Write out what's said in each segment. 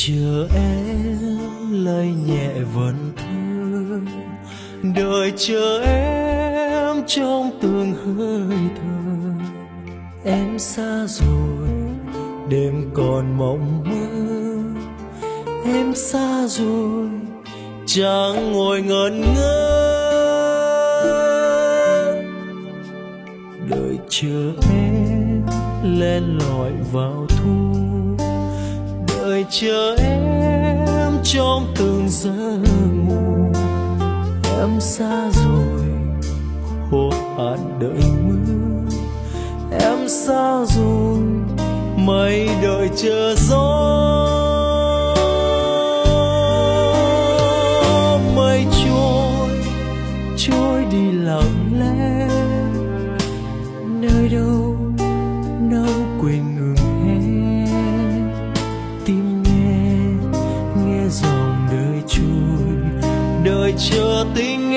chờ em lời nhẹ vẫn thơ, đợi chờ em trong từng hơi thở. Em xa rồi đêm còn mộng mơ, em xa rồi chẳng ngồi ngẩn ngơ. Đợi chờ em len lỏi vào thu, đợi chờ em trong từng giấc ngủ. Em xa rồi khô hạn đợi mưa, em xa rồi mây đợi chờ gió. Mây trôi đi lặng lẽ, nơi đâu nắng quên ngừng hè. Tim nghe dòng đời trôi, đợi chờ tình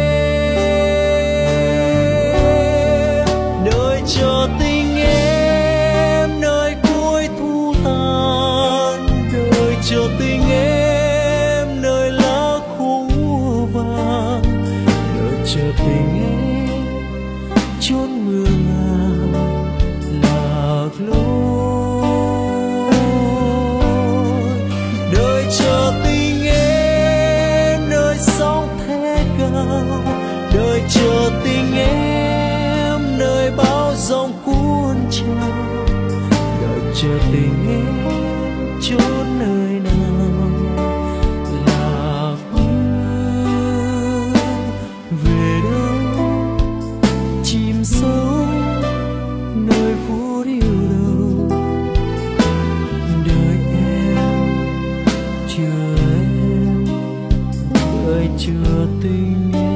em, đợi chờ tình em nơi cuối thu tàn, đợi chờ tình em nơi lá khô vàng, đợi chờ tình em chốn mưa ngàn lạc lối. Đợi chờ tình em nơi sóng thét gào, đợi chờ tình em nơi bão giông cuốn trào, đợi chờ tình em chốn nơi nào lạc bước về đâu chìm sâu nơi phút yêu đầu. Đợi em chờ em, đợi chờ tình em.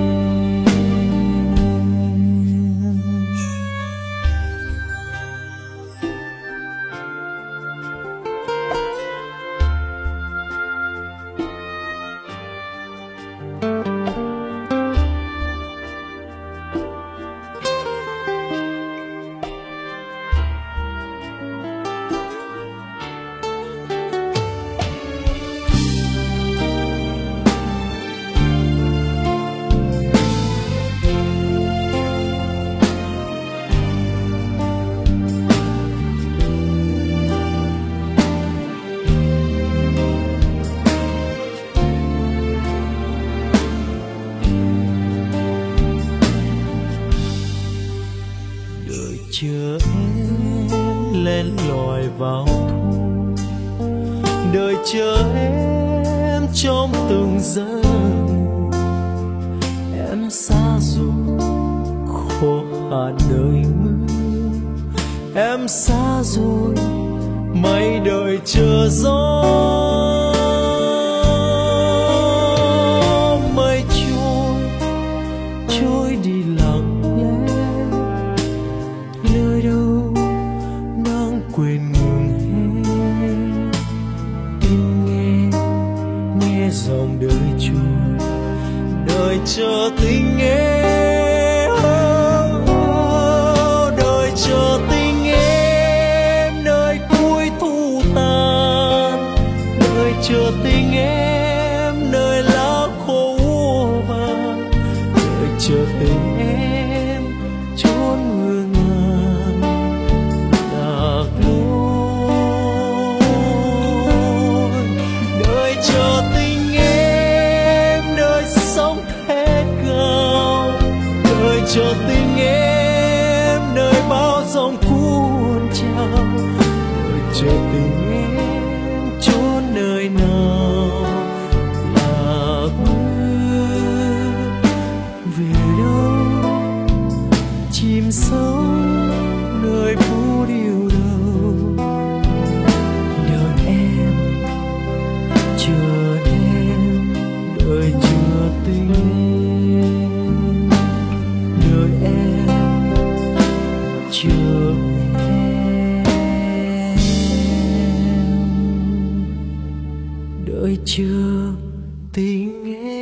Chờ em len lỏi vào thu, đợi chờ em trong từng giấc ngủ. Em xa rồi khô hạn đợi mưa, em xa rồi mây đợi chờ gió. Mây trôi đi lặng lẽ, nơi đâu nắng quên ngừng hè. Tim nghe dòng đời trôi, đợi chờ tình em, đợi chờ tình em nơi cuối thu tàn, đợi chờ tình em nơi lá khô vàng, đợi chờ tình em chốn mưa ngàn lạc lối. Đợi chờ tình em nơi sóng thét gào, đợi chờ tình em nơi bão giông cuốn trào, đợi chờ tình em chốn nơi nào lạc bước về đâu chìm sâu nơi phút yêu đầu. Đợi em chờ em, đợi chờ tình em, đợi em chờ em, đợi chờ tình em.